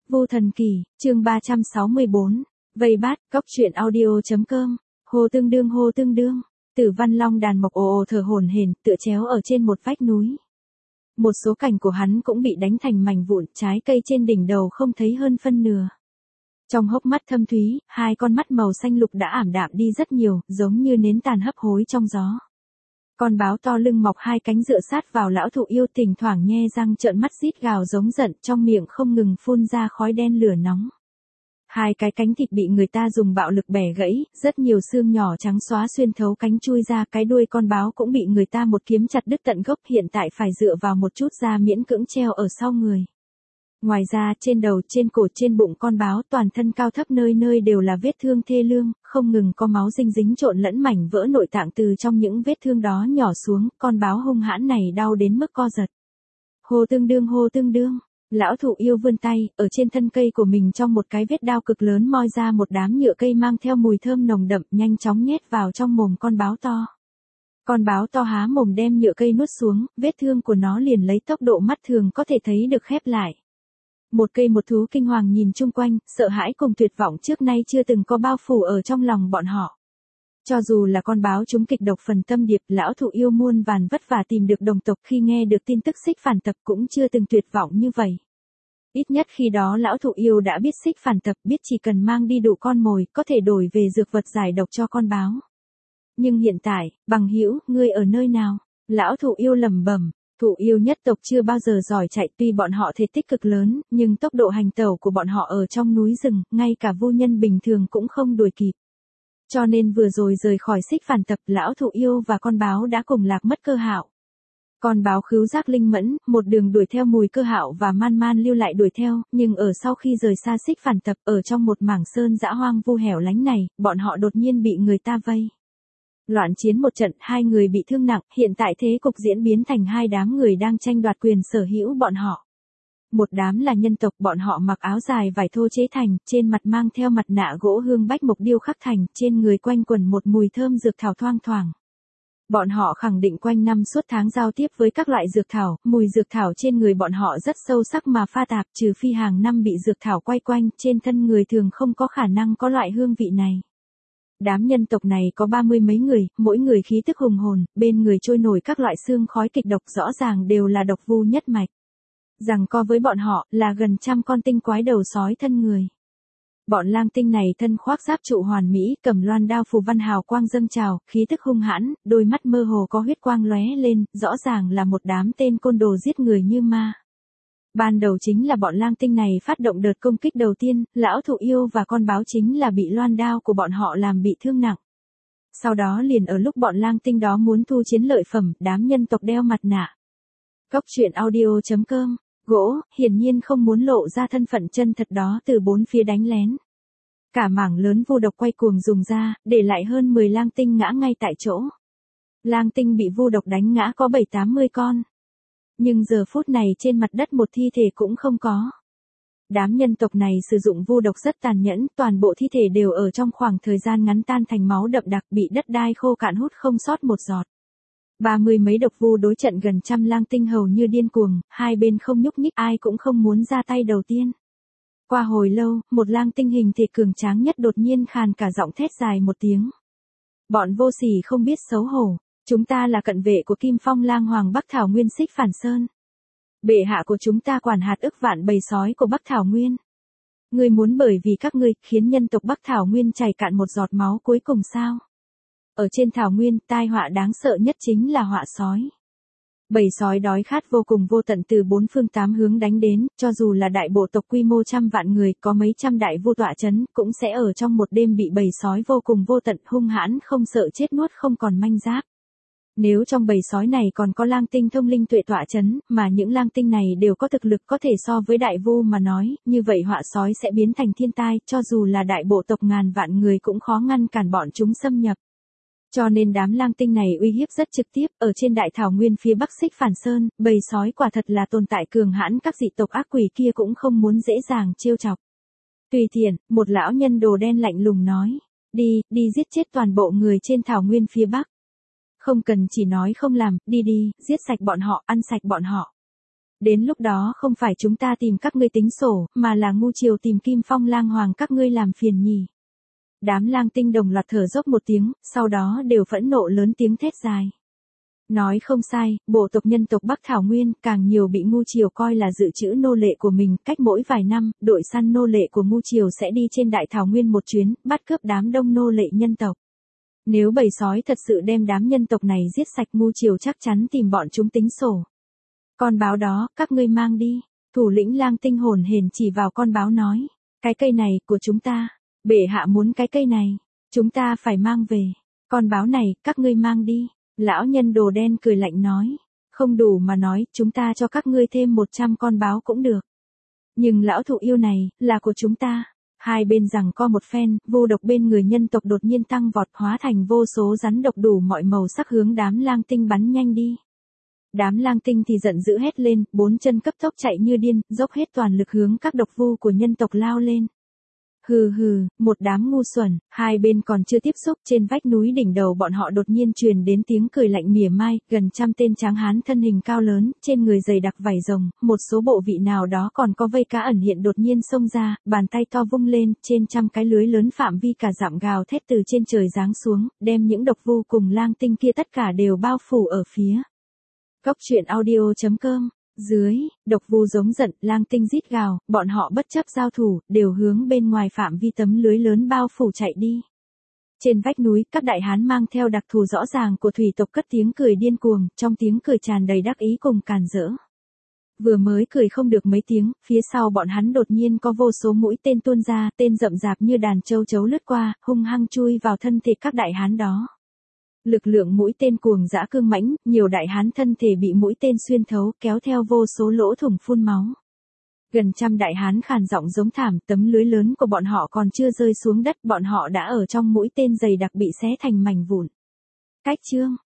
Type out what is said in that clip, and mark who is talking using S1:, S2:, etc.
S1: Vu Thần Kỳ, chương 364, Vây Bát, Cóc Truyện Audio.com, Hồ Tương Đương, Tử Văn Long đàn mộc ồ ồ thở hổn hển, tựa chéo ở trên một vách núi. Một số cành của hắn cũng bị đánh thành mảnh vụn, trái cây trên đỉnh đầu không thấy hơn phân nửa. Trong hốc mắt thâm thúy, hai con mắt màu xanh lục đã ảm đạm đi rất nhiều, giống như nến tàn hấp hối trong gió. Con báo to lưng mọc hai cánh dựa sát vào lão thụ yêu, thỉnh thoảng nhe răng trợn mắt rít gào giống giận, trong miệng không ngừng phun ra khói đen lửa nóng. Hai cái cánh thịt bị người ta dùng bạo lực bẻ gãy, rất nhiều xương nhỏ trắng xóa xuyên thấu cánh chui ra, cái đuôi con báo cũng bị người ta một kiếm chặt đứt tận gốc, hiện tại phải dựa vào một chút da miễn cưỡng treo ở sau người. Ngoài ra, trên đầu, trên cổ, trên bụng con báo, toàn thân cao thấp nơi nơi đều là vết thương thê lương, không ngừng có máu dinh dính trộn lẫn mảnh vỡ nội tạng từ trong những vết thương đó nhỏ xuống, con báo hung hãn này đau đến mức co giật. Hồ Tương Đương, lão thụ yêu vươn tay, ở trên thân cây của mình trong một cái vết đao cực lớn moi ra một đám nhựa cây mang theo mùi thơm nồng đậm, nhanh chóng nhét vào trong mồm con báo to. Con báo to há mồm đem nhựa cây nuốt xuống, vết thương của nó liền lấy tốc độ mắt thường có thể thấy được khép lại. Một cây một thú kinh hoàng nhìn chung quanh, sợ hãi cùng tuyệt vọng trước nay chưa từng có bao phủ ở trong lòng bọn họ. Cho dù là con báo trúng kịch độc phần tâm điệp, lão thụ yêu muôn vàn vất vả tìm được đồng tộc, khi nghe được tin tức Xích Phản Tập cũng chưa từng tuyệt vọng như vậy. Ít nhất khi đó lão thụ yêu đã biết Xích Phản Tập, biết chỉ cần mang đi đủ con mồi, có thể đổi về dược vật giải độc cho con báo. Nhưng hiện tại, bằng hữu, ngươi ở nơi nào? Lão thụ yêu lẩm bẩm. Thụ yêu nhất tộc chưa bao giờ giỏi chạy, tuy bọn họ thể tích cực lớn, nhưng tốc độ hành tẩu của bọn họ ở trong núi rừng, ngay cả vu nhân bình thường cũng không đuổi kịp. Cho nên vừa rồi rời khỏi Xích Phản Tập, lão thụ yêu và con báo đã cùng lạc mất Cơ Hạo. Con báo khứu giác linh mẫn, một đường đuổi theo mùi Cơ Hạo và man lưu lại đuổi theo, nhưng ở sau khi rời xa Xích Phản Tập, ở trong một mảng sơn dã hoang vu hẻo lánh này, bọn họ đột nhiên bị người ta vây. Loạn chiến một trận, hai người bị thương nặng, hiện tại thế cục diễn biến thành hai đám người đang tranh đoạt quyền sở hữu bọn họ. Một đám là nhân tộc, bọn họ mặc áo dài vải thô chế thành, trên mặt mang theo mặt nạ gỗ hương bách mộc điêu khắc thành, trên người quanh quẩn một mùi thơm dược thảo thoang thoảng. Bọn họ khẳng định quanh năm suốt tháng giao tiếp với các loại dược thảo, mùi dược thảo trên người bọn họ rất sâu sắc mà pha tạp, trừ phi hàng năm bị dược thảo quay quanh, trên thân người thường không có khả năng có loại hương vị này. Đám nhân tộc này có 30 mấy người, mỗi người khí tức hùng hồn, bên người trôi nổi các loại xương khói kịch độc, rõ ràng đều là độc vu nhất mạch. Giằng co với bọn họ là gần trăm con tinh quái đầu sói thân người. Bọn lang tinh này thân khoác giáp trụ hoàn mỹ, cầm loan đao phù văn hào quang dâng trào, khí tức hung hãn, đôi mắt mơ hồ có huyết quang lóe lên, rõ ràng là một đám tên côn đồ giết người như ma. Ban đầu chính là bọn lang tinh này phát động đợt công kích đầu tiên, lão thụ yêu và con báo chính là bị loan đao của bọn họ làm bị thương nặng. Sau đó liền ở lúc bọn lang tinh đó muốn thu chiến lợi phẩm, đám nhân tộc đeo mặt nạ. Cóc Truyện Audio.com, gỗ, hiển nhiên không muốn lộ ra thân phận chân thật đó, từ bốn phía đánh lén. Cả mảng lớn vu độc quay cuồng dùng ra, để lại hơn 10 lang tinh ngã ngay tại chỗ. Lang tinh bị vu độc đánh ngã có 7-80 con. Nhưng giờ phút này trên mặt đất một thi thể cũng không có. Đám nhân tộc này sử dụng vu độc rất tàn nhẫn, toàn bộ thi thể đều ở trong khoảng thời gian ngắn tan thành máu đậm đặc, bị đất đai khô cạn hút không sót một giọt. 30 mấy độc vu đối trận gần trăm lang tinh hầu như điên cuồng, hai bên không nhúc nhích, ai cũng không muốn ra tay đầu tiên. Qua hồi lâu, một lang tinh hình thể cường tráng nhất đột nhiên khàn cả giọng thét dài một tiếng. Bọn vô sỉ không biết xấu hổ. Chúng ta là cận vệ của Kim Phong Lang Hoàng Bắc Thảo Nguyên Xích Phản Sơn. Bệ hạ của chúng ta quản hạt ức vạn bầy sói của Bắc Thảo Nguyên. Ngươi muốn bởi vì các ngươi khiến nhân tộc Bắc Thảo Nguyên chảy cạn một giọt máu cuối cùng sao? Ở trên Thảo Nguyên, tai họa đáng sợ nhất chính là họa sói. Bầy sói đói khát vô cùng vô tận từ bốn phương tám hướng đánh đến, cho dù là đại bộ tộc quy mô trăm vạn người, có mấy trăm đại vu tọa chấn, cũng sẽ ở trong một đêm bị bầy sói vô cùng vô tận hung hãn không sợ chết nuốt không còn manh giáp. Nếu trong bầy sói này còn có lang tinh thông linh tuệ tọa chấn, mà những lang tinh này đều có thực lực có thể so với đại vu mà nói, như vậy họa sói sẽ biến thành thiên tai, cho dù là đại bộ tộc ngàn vạn người cũng khó ngăn cản bọn chúng xâm nhập. Cho nên đám lang tinh này uy hiếp rất trực tiếp, ở trên đại thảo nguyên phía bắc Xích Phản Sơn, bầy sói quả thật là tồn tại cường hãn, các dị tộc ác quỷ kia cũng không muốn dễ dàng trêu chọc. Tùy tiện, một lão nhân đồ đen lạnh lùng nói, đi giết chết toàn bộ người trên thảo nguyên phía bắc. Không cần chỉ nói không làm, đi, giết sạch bọn họ, ăn sạch bọn họ. Đến lúc đó không phải chúng ta tìm các ngươi tính sổ, mà là ngu triều tìm Kim Phong lang hoàng các ngươi làm phiền nhỉ. Đám lang tinh đồng loạt thở dốc một tiếng, sau đó đều phẫn nộ lớn tiếng thét dài. Nói không sai, bộ tộc nhân tộc Bắc Thảo Nguyên càng nhiều bị ngu triều coi là dự trữ nô lệ của mình, cách mỗi vài năm, đội săn nô lệ của ngu triều sẽ đi trên đại thảo nguyên một chuyến, bắt cướp đám đông nô lệ nhân tộc. Nếu bầy sói thật sự đem đám nhân tộc này giết sạch, ngu triều chắc chắn tìm bọn chúng tính sổ. Con báo đó, các ngươi mang đi. Thủ lĩnh lang tinh hồn hển chỉ vào con báo nói. Cái cây này, của chúng ta. Bệ hạ muốn cái cây này. Chúng ta phải mang về. Con báo này, các ngươi mang đi. Lão nhân đồ đen cười lạnh nói. Không đủ mà nói, chúng ta cho các ngươi thêm 100 con báo cũng được. Nhưng lão thụ yêu này, là của chúng ta. Hai bên giằng co một phen, vô độc bên người nhân tộc đột nhiên tăng vọt, hóa thành vô số rắn độc đủ mọi màu sắc hướng đám lang tinh bắn nhanh đi. Đám lang tinh thì giận dữ hét lên, 4 chân cấp tốc chạy như điên, dốc hết toàn lực hướng các độc vu của nhân tộc lao lên. Hừ hừ, một đám ngu xuẩn, hai bên còn chưa tiếp xúc, trên vách núi đỉnh đầu bọn họ đột nhiên truyền đến tiếng cười lạnh mỉa mai, gần trăm tên tráng hán thân hình cao lớn, trên người dày đặc vảy rồng, một số bộ vị nào đó còn có vây cá ẩn hiện đột nhiên xông ra, bàn tay to vung lên, trên trăm cái lưới lớn phạm vi cả dặm gào thét từ trên trời giáng xuống, đem những độc vu cùng lang tinh kia tất cả đều bao phủ ở phía. Cốc truyện audio.com. Dưới, độc vu giống giận, lang tinh rít gào, bọn họ bất chấp giao thủ, đều hướng bên ngoài phạm vi tấm lưới lớn bao phủ chạy đi. Trên vách núi, các đại hán mang theo đặc thù rõ ràng của thủy tộc cất tiếng cười điên cuồng, trong tiếng cười tràn đầy đắc ý cùng càn rỡ. Vừa mới cười không được mấy tiếng, phía sau bọn hắn đột nhiên có vô số mũi tên tuôn ra, tên rậm rạp như đàn châu chấu lướt qua, hung hăng chui vào thân thể các đại hán đó. Lực lượng mũi tên cuồng dã cương mãnh, nhiều đại hán thân thể bị mũi tên xuyên thấu, kéo theo vô số lỗ thủng phun máu. Gần trăm đại hán khàn giọng giống thảm, tấm lưới lớn của bọn họ còn chưa rơi xuống đất, bọn họ đã ở trong mũi tên dày đặc bị xé thành mảnh vụn. Cách chương